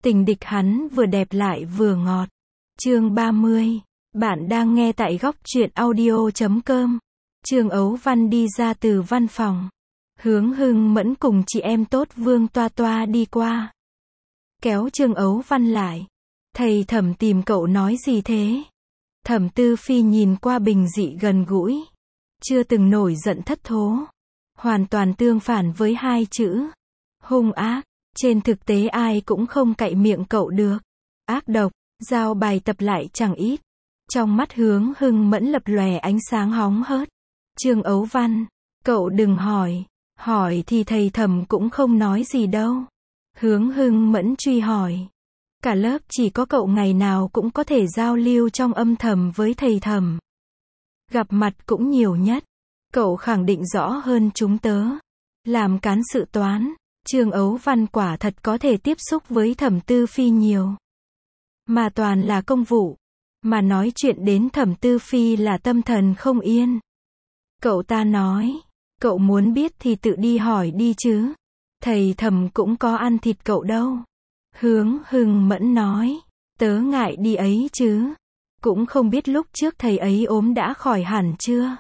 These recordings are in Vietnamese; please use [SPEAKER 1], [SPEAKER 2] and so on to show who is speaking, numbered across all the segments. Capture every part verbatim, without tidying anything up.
[SPEAKER 1] Tình địch hắn vừa đẹp lại vừa ngọt. Chương ba mươi. Bạn đang nghe tại góc truyện audio chấm com. Trương Ấu Văn đi ra từ văn phòng. Hướng Hưng Mẫn cùng chị em tốt Vương Toa Toa đi qua. Kéo Trương Ấu Văn lại. Thầy Thẩm tìm cậu nói gì thế? Thẩm Tư Phi nhìn qua bình dị gần gũi. Chưa từng nổi giận thất thố. Hoàn toàn tương phản với hai chữ hung ác. Trên thực tế ai cũng không cậy miệng cậu được. Ác độc, giao bài tập lại chẳng ít. Trong mắt Hướng Hưng Mẫn lập lòe ánh sáng hóng hớt. Trương Ấu Văn, cậu đừng hỏi. Hỏi thì thầy Thẩm cũng không nói gì đâu. Hướng Hưng Mẫn truy hỏi. Cả lớp chỉ có cậu ngày nào cũng có thể giao lưu trong âm thầm với thầy Thẩm. Gặp mặt cũng nhiều nhất. Cậu khẳng định rõ hơn chúng tớ. Làm cán sự toán. Trương Ấu Văn quả thật có thể tiếp xúc với Thẩm Tư Phi nhiều. Mà toàn là công vụ. Mà nói chuyện đến Thẩm Tư Phi là tâm thần không yên. Cậu ta nói. Cậu muốn biết thì tự đi hỏi đi chứ. Thầy Thẩm cũng có ăn thịt cậu đâu. Hướng Hưng Mẫn nói. Tớ ngại đi ấy chứ. Cũng không biết lúc trước thầy ấy ốm đã khỏi hẳn chưa.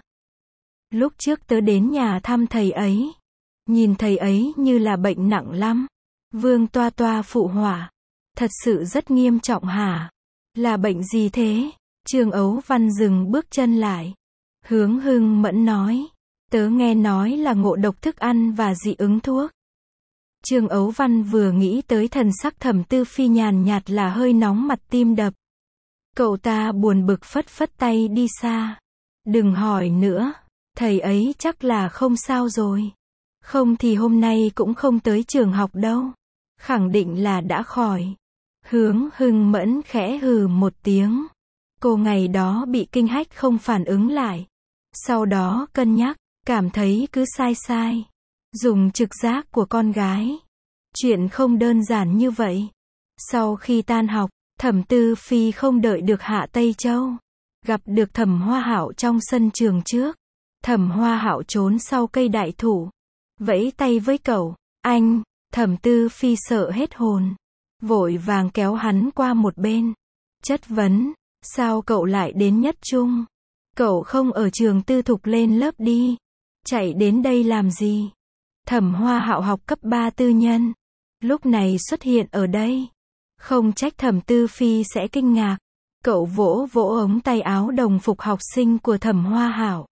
[SPEAKER 1] Lúc trước tớ đến nhà thăm thầy ấy. Nhìn thầy ấy như là bệnh nặng lắm. Vương Toa Toa phụ họa. Thật sự rất nghiêm trọng hả? Là bệnh gì thế? Trương Ấu Văn dừng bước chân lại. Hướng Hưng Mẫn nói. Tớ nghe nói là ngộ độc thức ăn và dị ứng thuốc. Trương Ấu Văn vừa nghĩ tới thần sắc Thẩm Tư Phi nhàn nhạt là hơi nóng mặt tim đập. Cậu ta buồn bực phất phất tay đi xa. Đừng hỏi nữa. Thầy ấy chắc là không sao rồi. Không thì hôm nay cũng không tới trường học đâu. Khẳng định là đã khỏi. Hướng Hưng Mẫn khẽ hừ một tiếng. Cô ngày đó bị kinh hách không phản ứng lại. Sau đó cân nhắc, cảm thấy cứ sai sai. Dùng trực giác của con gái. Chuyện không đơn giản như vậy. Sau khi tan học, Thẩm Tư Phi không đợi được Hạ Tây Châu. Gặp được Thẩm Hoa Hạo trong sân trường trước. Thẩm Hoa Hạo trốn sau cây đại thụ. Vẫy tay với cậu. Anh. Thẩm Tư Phi sợ hết hồn. Vội vàng kéo hắn qua một bên. Chất vấn. Sao cậu lại đến Nhất Trung? Cậu không ở trường tư thục lên lớp đi. Chạy đến đây làm gì? Thẩm Hoa Hạo học cấp ba tư nhân. Lúc này xuất hiện ở đây. Không trách Thẩm Tư Phi sẽ kinh ngạc. Cậu vỗ vỗ ống tay áo đồng phục học sinh của Thẩm Hoa Hạo.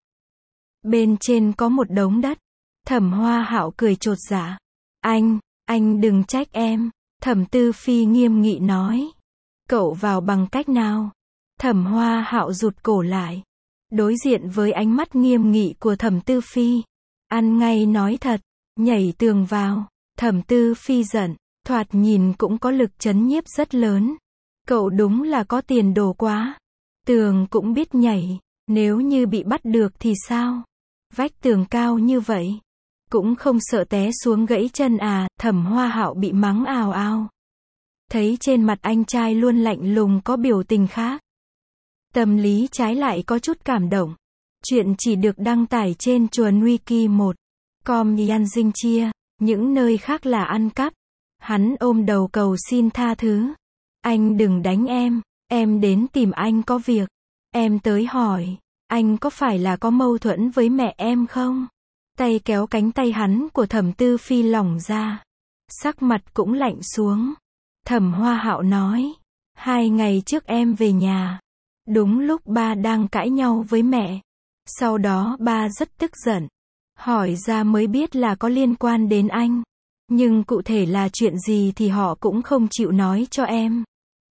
[SPEAKER 1] Bên trên có một đống đất. Thẩm Hoa Hạo cười chột dạ. Anh, anh đừng trách em. Thẩm Tư Phi nghiêm nghị nói. Cậu vào bằng cách nào? Thẩm Hoa Hạo rụt cổ lại. Đối diện với ánh mắt nghiêm nghị của Thẩm Tư Phi. Ăn ngay nói thật. Nhảy tường vào. Thẩm Tư Phi giận. Thoạt nhìn cũng có lực chấn nhiếp rất lớn. Cậu đúng là có tiền đồ quá. Tường cũng biết nhảy. Nếu như bị bắt được thì sao? Vách tường cao như vậy. Cũng không sợ té xuống gãy chân à? Thẩm Hoa Hạo bị mắng ào ào. Thấy trên mặt anh trai luôn lạnh lùng có biểu tình khác. Tâm lý trái lại có chút cảm động. Chuyện chỉ được đăng tải trên Chuồn Wiki một. Com Yan Dinh Chia. Những nơi khác là ăn cắp. Hắn ôm đầu cầu xin tha thứ. Anh đừng đánh em. Em đến tìm anh có việc. Em tới hỏi. Anh có phải là có mâu thuẫn với mẹ em không? Tay kéo cánh tay hắn của Thẩm Tư Phi lỏng ra. Sắc mặt cũng lạnh xuống. Thẩm Hoa Hạo nói. Hai ngày trước em về nhà. Đúng lúc ba đang cãi nhau với mẹ. Sau đó ba rất tức giận. Hỏi ra mới biết là có liên quan đến anh. Nhưng cụ thể là chuyện gì thì họ cũng không chịu nói cho em.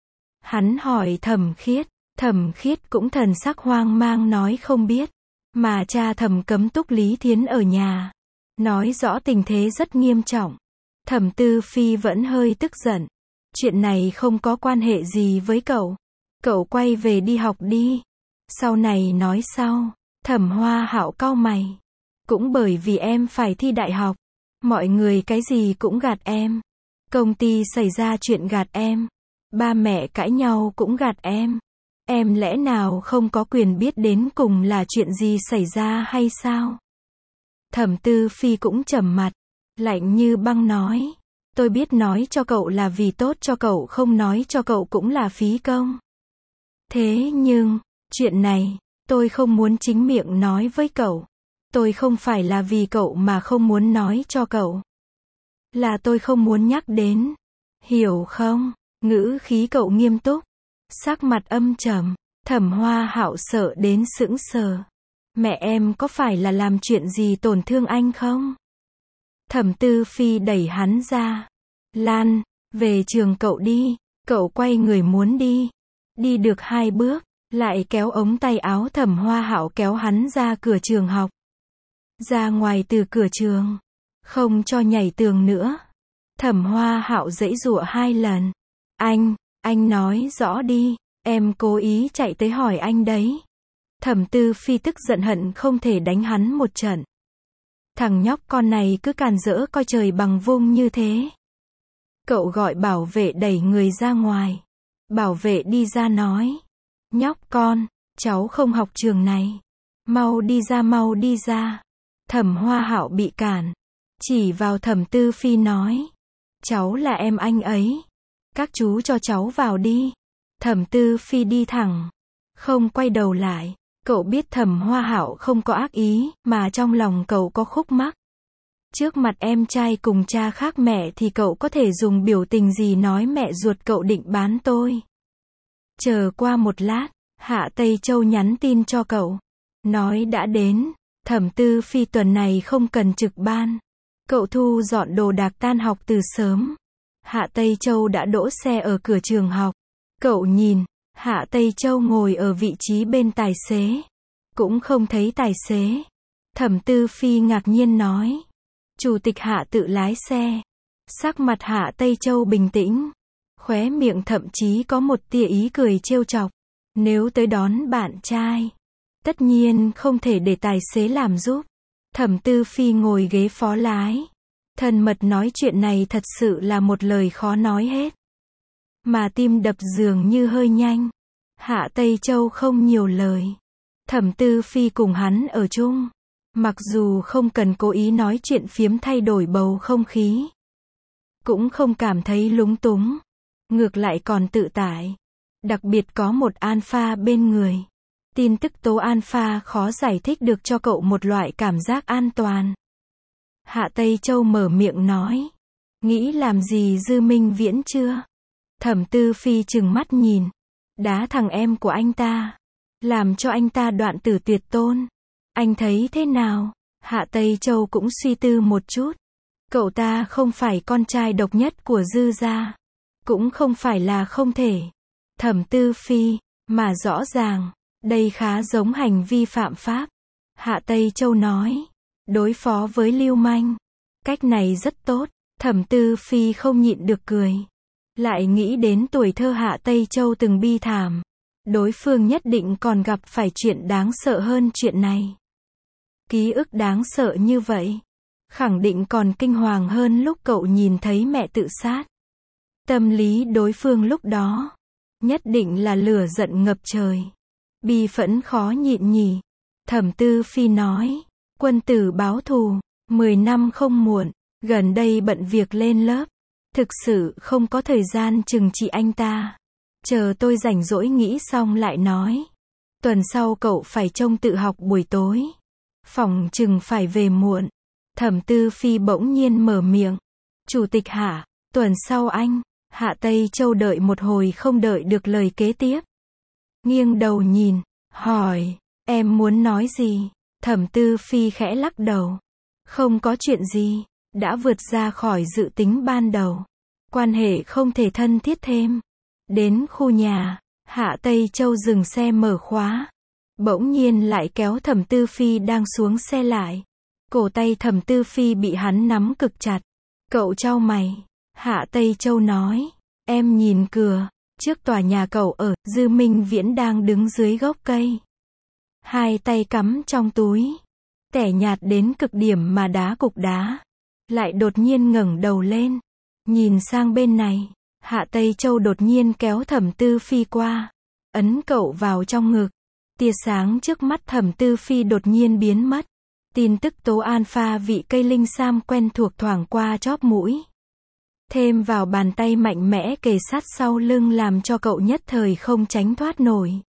[SPEAKER 1] Hắn hỏi Thẩm Khiết. Thẩm Khiết cũng thần sắc hoang mang nói không biết. Mà cha Thẩm cấm túc Lý Thiến ở nhà. Nói rõ tình thế rất nghiêm trọng. Thẩm Tư Phi vẫn hơi tức giận. Chuyện này không có quan hệ gì với cậu. Cậu quay về đi học đi. Sau này nói sau. Thẩm Hoa Hạo cau mày. Cũng bởi vì em phải thi đại học. Mọi người cái gì cũng gạt em. Công ty xảy ra chuyện gạt em. Ba mẹ cãi nhau cũng gạt em. Em lẽ nào không có quyền biết đến cùng là chuyện gì xảy ra hay sao? Thẩm Tư Phi cũng trầm mặt. Lạnh như băng nói. Tôi biết nói cho cậu là vì tốt cho cậu, không nói cho cậu cũng là phí công. Thế nhưng, chuyện này, tôi không muốn chính miệng nói với cậu. Tôi không phải là vì cậu mà không muốn nói cho cậu. Là tôi không muốn nhắc đến. Hiểu không? Ngữ khí cậu nghiêm túc. Sắc mặt âm trầm. Thẩm Hoa Hạo sợ đến sững sờ. Mẹ em có phải là làm chuyện gì tổn thương anh không? Thẩm Tư Phi đẩy hắn ra. Lan, về trường cậu đi. Cậu quay người muốn đi. Đi được hai bước, lại kéo ống tay áo Thẩm Hoa Hạo kéo hắn ra cửa trường học. Ra ngoài từ cửa trường. Không cho nhảy tường nữa. Thẩm Hoa Hạo giãy giụa hai lần. Anh, anh nói rõ đi. Em cố ý chạy tới hỏi anh đấy. Thẩm Tư Phi tức giận hận không thể đánh hắn một trận. Thằng nhóc con này cứ càn rỡ coi trời bằng vung như thế. Cậu gọi bảo vệ đẩy người ra ngoài. Bảo vệ đi ra nói. Nhóc con, cháu không học trường này. Mau đi ra, mau đi ra. Thẩm Hoa Hạo bị cản. Chỉ vào Thẩm Tư Phi nói. Cháu là em anh ấy. Các chú cho cháu vào đi. Thẩm Tư Phi đi thẳng. Không quay đầu lại. Cậu biết Thẩm Hoa Hạo không có ác ý, mà trong lòng cậu có khúc mắc. Trước mặt em trai cùng cha khác mẹ thì cậu có thể dùng biểu tình gì nói mẹ ruột cậu định bán tôi. Chờ qua một lát, Hạ Tây Châu nhắn tin cho cậu. Nói đã đến. Thẩm Tư Phi tuần này không cần trực ban. Cậu thu dọn đồ đạc tan học từ sớm. Hạ Tây Châu đã đỗ xe ở cửa trường học. Cậu nhìn, Hạ Tây Châu ngồi ở vị trí bên tài xế. Cũng không thấy tài xế. Thẩm Tư Phi ngạc nhiên nói. Chủ tịch Hạ tự lái xe. Sắc mặt Hạ Tây Châu bình tĩnh. Khóe miệng thậm chí có một tia ý cười trêu chọc. Nếu tới đón bạn trai, tất nhiên không thể để tài xế làm giúp. Thẩm Tư Phi ngồi ghế phó lái. Thân mật nói chuyện này thật sự là một lời khó nói hết. Mà tim đập dường như hơi nhanh. Hạ Tây Châu không nhiều lời. Thẩm Tư Phi cùng hắn ở chung. Mặc dù không cần cố ý nói chuyện phiếm thay đổi bầu không khí. Cũng không cảm thấy lúng túng. Ngược lại còn tự tại. Đặc biệt có một alpha bên người. Tin tức tố alpha khó giải thích được cho cậu một loại cảm giác an toàn. Hạ Tây Châu mở miệng nói. Nghĩ làm gì Dư Minh Viễn chưa? Thẩm Tư Phi trừng mắt nhìn. Đá thằng em của anh ta. Làm cho anh ta đoạn tử tuyệt tôn. Anh thấy thế nào? Hạ Tây Châu cũng suy tư một chút. Cậu ta không phải con trai độc nhất của Dư gia. Cũng không phải là không thể. Thẩm Tư Phi, mà rõ ràng, đây khá giống hành vi phạm pháp. Hạ Tây Châu nói. Đối phó với lưu manh. Cách này rất tốt. Thẩm Tư Phi không nhịn được cười. Lại nghĩ đến tuổi thơ Hạ Tây Châu từng bi thảm. Đối phương nhất định còn gặp phải chuyện đáng sợ hơn chuyện này. Ký ức đáng sợ như vậy. Khẳng định còn kinh hoàng hơn lúc cậu nhìn thấy mẹ tự sát. Tâm lý đối phương lúc đó. Nhất định là lửa giận ngập trời. Bi phẫn khó nhịn nhỉ. Thẩm Tư Phi nói. Quân tử báo thù. mười năm không muộn. Gần đây bận việc lên lớp. Thực sự không có thời gian trừng trị anh ta. Chờ tôi rảnh rỗi nghĩ xong lại nói. Tuần sau cậu phải trông tự học buổi tối. Phòng chừng phải về muộn. Thẩm Tư Phi bỗng nhiên mở miệng. Chủ tịch Hạ, tuần sau anh. Hạ Tây Châu đợi một hồi không đợi được lời kế tiếp. Nghiêng đầu nhìn, hỏi, em muốn nói gì? Thẩm Tư Phi khẽ lắc đầu. Không có chuyện gì, đã vượt ra khỏi dự tính ban đầu. Quan hệ không thể thân thiết thêm. Đến khu nhà, Hạ Tây Châu dừng xe mở khóa. Bỗng nhiên lại kéo Thẩm Tư Phi đang xuống xe lại. Cổ tay Thẩm Tư Phi bị hắn nắm cực chặt. Cậu chau mày. Hạ Tây Châu nói. Em nhìn cửa. Trước tòa nhà cậu ở, Dư Minh Viễn đang đứng dưới gốc cây. Hai tay cắm trong túi. Tẻ nhạt đến cực điểm mà đá cục đá. Lại đột nhiên ngẩng đầu lên. Nhìn sang bên này. Hạ Tây Châu đột nhiên kéo Thẩm Tư Phi qua. Ấn cậu vào trong ngực. Tia sáng trước mắt Thẩm Tư Phi đột nhiên biến mất. Tin tức tố alpha vị cây linh sam quen thuộc thoảng qua chóp mũi. thêm vào bàn tay mạnh mẽ kề sát sau lưng làm cho cậu nhất thời không tránh thoát nổi.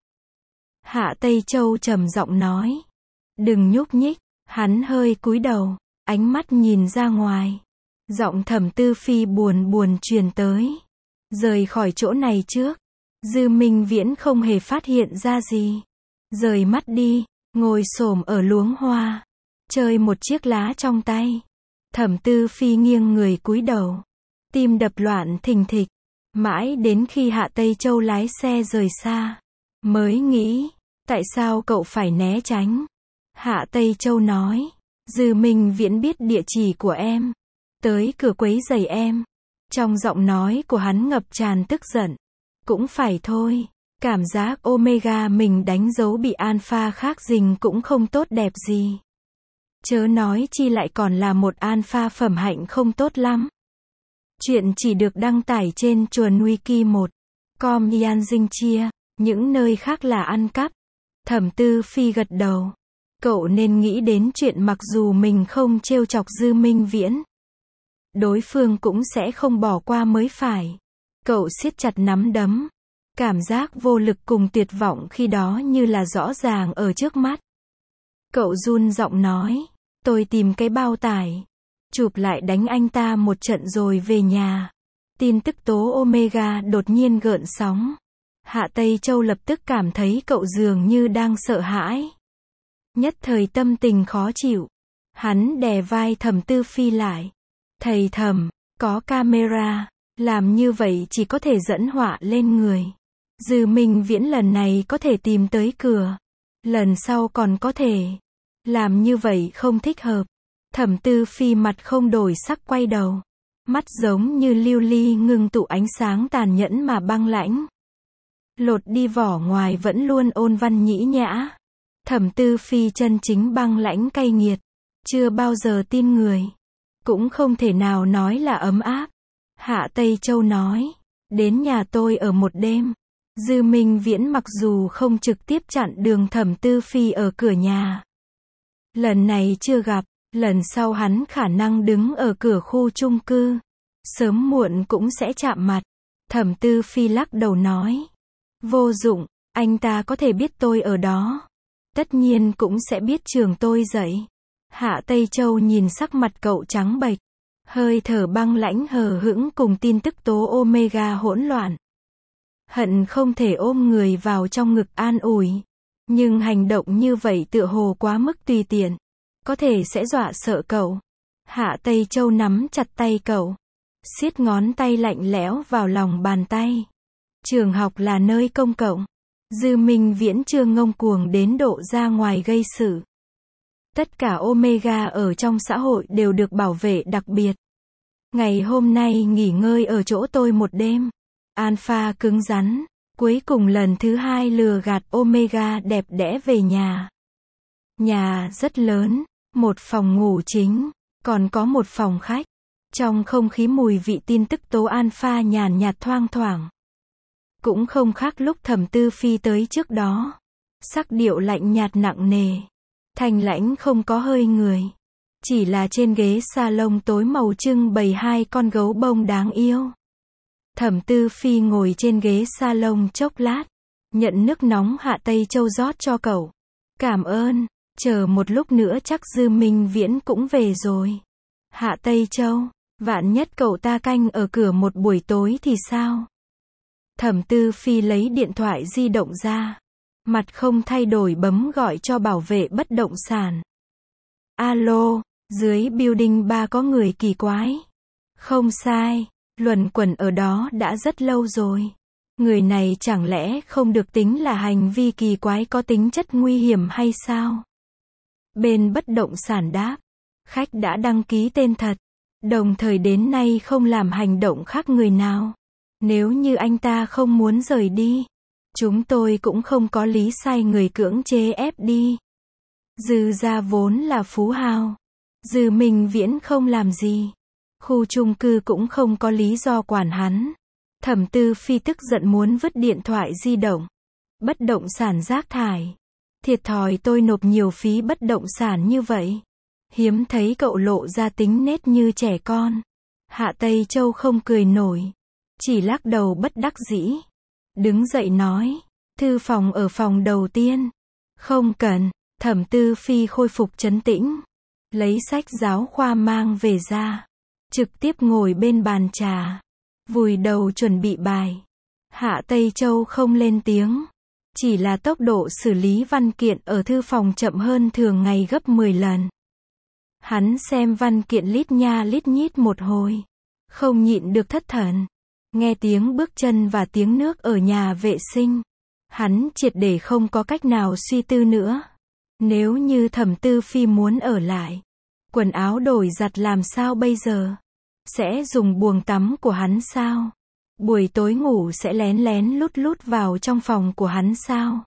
[SPEAKER 1] Hạ Tây Châu trầm giọng nói. Đừng nhúc nhích, hắn hơi cúi đầu, ánh mắt nhìn ra ngoài. Giọng Thẩm Tư Phi buồn buồn truyền tới. Rời khỏi chỗ này trước. Dư Minh Viễn không hề phát hiện ra gì. Rời mắt đi, ngồi xổm ở luống hoa, chơi một chiếc lá trong tay. Thẩm Tư Phi nghiêng người cúi đầu, tim đập loạn thình thịch, mãi đến khi Hạ Tây Châu lái xe rời xa, mới nghĩ, tại sao cậu phải né tránh? Hạ Tây Châu nói, Dư Minh Viễn biết địa chỉ của em, tới cửa quấy rầy em. Trong giọng nói của hắn ngập tràn tức giận. Cũng phải thôi, cảm giác Omega mình đánh dấu bị Alpha khác dình cũng không tốt đẹp gì. Chớ nói chi lại còn là một Alpha phẩm hạnh không tốt lắm. Chuyện chỉ được đăng tải trên chuồn wiki một com Yan Dinh Chia, những nơi khác là ăn cắp. Thẩm Tư Phi gật đầu. Cậu nên nghĩ đến chuyện mặc dù mình không trêu chọc Dư Minh Viễn, đối phương cũng sẽ không bỏ qua mới phải. Cậu siết chặt nắm đấm. Cảm giác vô lực cùng tuyệt vọng khi đó như là rõ ràng ở trước mắt. Cậu run giọng nói, tôi tìm cái bao tải, chụp lại đánh anh ta một trận rồi về nhà. Tin tức tố Omega đột nhiên gợn sóng. Hạ Tây Châu lập tức cảm thấy cậu dường như đang sợ hãi. Nhất thời tâm tình khó chịu. Hắn đè vai Thẩm Tư Phi lại. Thầy Thẩm, có camera, làm như vậy chỉ có thể dẫn họa lên người. Dư Minh Viễn lần này có thể tìm tới cửa, lần sau còn có thể. Làm như vậy không thích hợp. Thẩm Tư Phi mặt không đổi sắc quay đầu. Mắt giống như lưu ly ngưng tụ ánh sáng tàn nhẫn mà băng lãnh. Lột đi vỏ ngoài vẫn luôn ôn văn nhĩ nhã. Thẩm Tư Phi chân chính băng lãnh cay nghiệt. Chưa bao giờ tin người. Cũng không thể nào nói là ấm áp. Hạ Tây Châu nói, đến nhà tôi ở một đêm. Dư Minh Viễn mặc dù không trực tiếp chặn đường Thẩm Tư Phi ở cửa nhà. Lần này chưa gặp, lần sau hắn khả năng đứng ở cửa khu chung cư. Sớm muộn cũng sẽ chạm mặt. Thẩm Tư Phi lắc đầu nói. Vô dụng, anh ta có thể biết tôi ở đó. Tất nhiên cũng sẽ biết trường tôi dạy. Hạ Tây Châu nhìn sắc mặt cậu trắng bệch. Hơi thở băng lãnh hờ hững cùng tin tức tố Omega hỗn loạn. Hận không thể ôm người vào trong ngực an ủi. Nhưng hành động như vậy tựa hồ quá mức tùy tiện. Có thể sẽ dọa sợ cậu. Hạ Tây Châu nắm chặt tay cậu. Siết ngón tay lạnh lẽo vào lòng bàn tay. Trường học là nơi công cộng. Dư Minh Viễn chưa ngông cuồng đến độ ra ngoài gây sự. Tất cả Omega ở trong xã hội đều được bảo vệ đặc biệt. Ngày hôm nay nghỉ ngơi ở chỗ tôi một đêm. Alpha cứng rắn. Cuối cùng lần thứ hai lừa gạt Omega đẹp đẽ về nhà. Nhà rất lớn. Một phòng ngủ chính. Còn có một phòng khách. Trong không khí mùi vị tin tức tố Alpha nhàn nhạt thoang thoảng. Cũng không khác lúc Thẩm Tư Phi tới trước đó. Sắc điệu lạnh nhạt nặng nề. Thanh lãnh không có hơi người. Chỉ là trên ghế salon tối màu trưng bày hai con gấu bông đáng yêu. Thẩm Tư Phi ngồi trên ghế salon chốc lát. Nhận nước nóng Hạ Tây Châu rót cho cậu. Cảm ơn. Chờ một lúc nữa chắc Dư Minh Viễn cũng về rồi. Hạ Tây Châu, vạn nhất cậu ta canh ở cửa một buổi tối thì sao? Thẩm Tư Phi lấy điện thoại di động ra. Mặt không thay đổi bấm gọi cho bảo vệ bất động sản. Alo, dưới building ba có người kỳ quái. Không sai, luẩn quẩn ở đó đã rất lâu rồi. Người này chẳng lẽ không được tính là hành vi kỳ quái có tính chất nguy hiểm hay sao? Bên bất động sản đáp, khách đã đăng ký tên thật, đồng thời đến nay không làm hành động khác người nào. Nếu như anh ta không muốn rời đi, chúng tôi cũng không có lý sai người cưỡng chế ép đi. Dư gia vốn là phú hào. Dư Minh Viễn không làm gì. Khu chung cư cũng không có lý do quản hắn. Thẩm Tư Phi tức giận muốn vứt điện thoại di động. Bất động sản rác thải. Thiệt thòi tôi nộp nhiều phí bất động sản như vậy. Hiếm thấy cậu lộ ra tính nết như trẻ con. Hạ Tây Châu không cười nổi, chỉ lắc đầu bất đắc dĩ. Đứng dậy nói, thư phòng ở phòng đầu tiên. Không cần. Thẩm Tư Phi khôi phục trấn tĩnh, lấy sách giáo khoa mang về ra, trực tiếp ngồi bên bàn trà, vùi đầu chuẩn bị bài. Hạ Tây Châu không lên tiếng, chỉ là tốc độ xử lý văn kiện ở thư phòng chậm hơn thường ngày gấp mười lần. Hắn xem văn kiện lít nha lít nhít một hồi, không nhịn được thất thần. Nghe tiếng bước chân và tiếng nước ở nhà vệ sinh, hắn triệt để không có cách nào suy tư nữa. Nếu như Thẩm Tư Phi muốn ở lại, quần áo đổi giặt làm sao bây giờ? Sẽ dùng buồng tắm của hắn sao? Buổi tối ngủ sẽ lén lén lút lút vào trong phòng của hắn sao?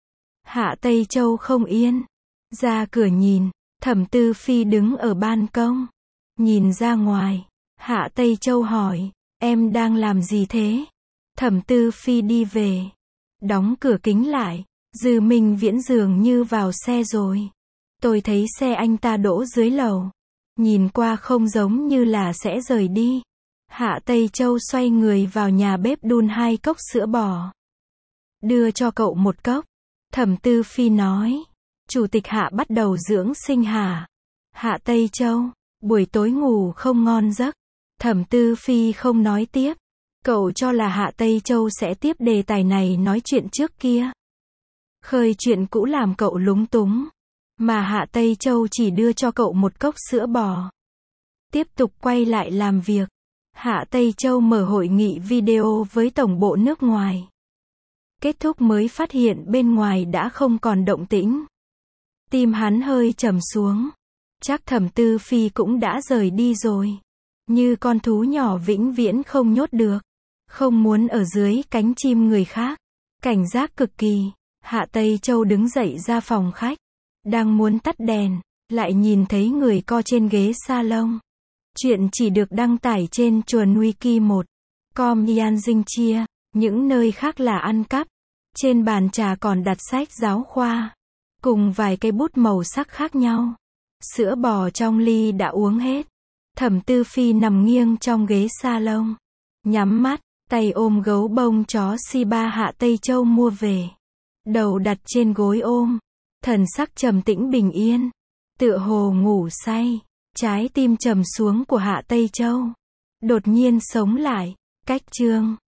[SPEAKER 1] Hạ Tây Châu không yên, ra cửa nhìn, Thẩm Tư Phi đứng ở ban công, nhìn ra ngoài. Hạ Tây Châu hỏi, em đang làm gì thế? Thẩm Tư Phi đi về, đóng cửa kính lại. Dư Minh Viễn dường như vào xe rồi. Tôi thấy xe anh ta đỗ dưới lầu, nhìn qua không giống như là sẽ rời đi. Hạ Tây Châu xoay người vào nhà bếp đun hai cốc sữa bò, đưa cho cậu một cốc. Thẩm Tư Phi nói, Chủ tịch Hạ bắt đầu dưỡng sinh hả? Hạ Tây Châu, buổi tối ngủ không ngon giấc. Thẩm Tư Phi không nói tiếp. Cậu cho là Hạ Tây Châu sẽ tiếp đề tài này nói chuyện trước kia. Khơi chuyện cũ làm cậu lúng túng, mà Hạ Tây Châu chỉ đưa cho cậu một cốc sữa bò. Tiếp tục quay lại làm việc. Hạ Tây Châu mở hội nghị video với tổng bộ nước ngoài. Kết thúc mới phát hiện bên ngoài đã không còn động tĩnh. Tim hắn hơi trầm xuống. Chắc Thẩm Tư Phi cũng đã rời đi rồi. Như con thú nhỏ vĩnh viễn không nhốt được. Không muốn ở dưới cánh chim người khác. Cảnh giác cực kỳ. Hạ Tây Châu đứng dậy ra phòng khách. Đang muốn tắt đèn, lại nhìn thấy người co trên ghế salon. Chuyện chỉ được đăng tải trên chuồn wiki một com Yan Dinh Chia. Những nơi khác là ăn cắp. Trên bàn trà còn đặt sách giáo khoa, cùng vài cây bút màu sắc khác nhau. Sữa bò trong ly đã uống hết. Thẩm Tư Phi nằm nghiêng trong ghế salon, nhắm mắt, tay ôm gấu bông chó Shiba Hạ Tây Châu mua về. Đầu đặt trên gối ôm, thần sắc trầm tĩnh bình yên, tựa hồ ngủ say. Trái tim trầm xuống của Hạ Tây Châu đột nhiên sống lại. Cách chương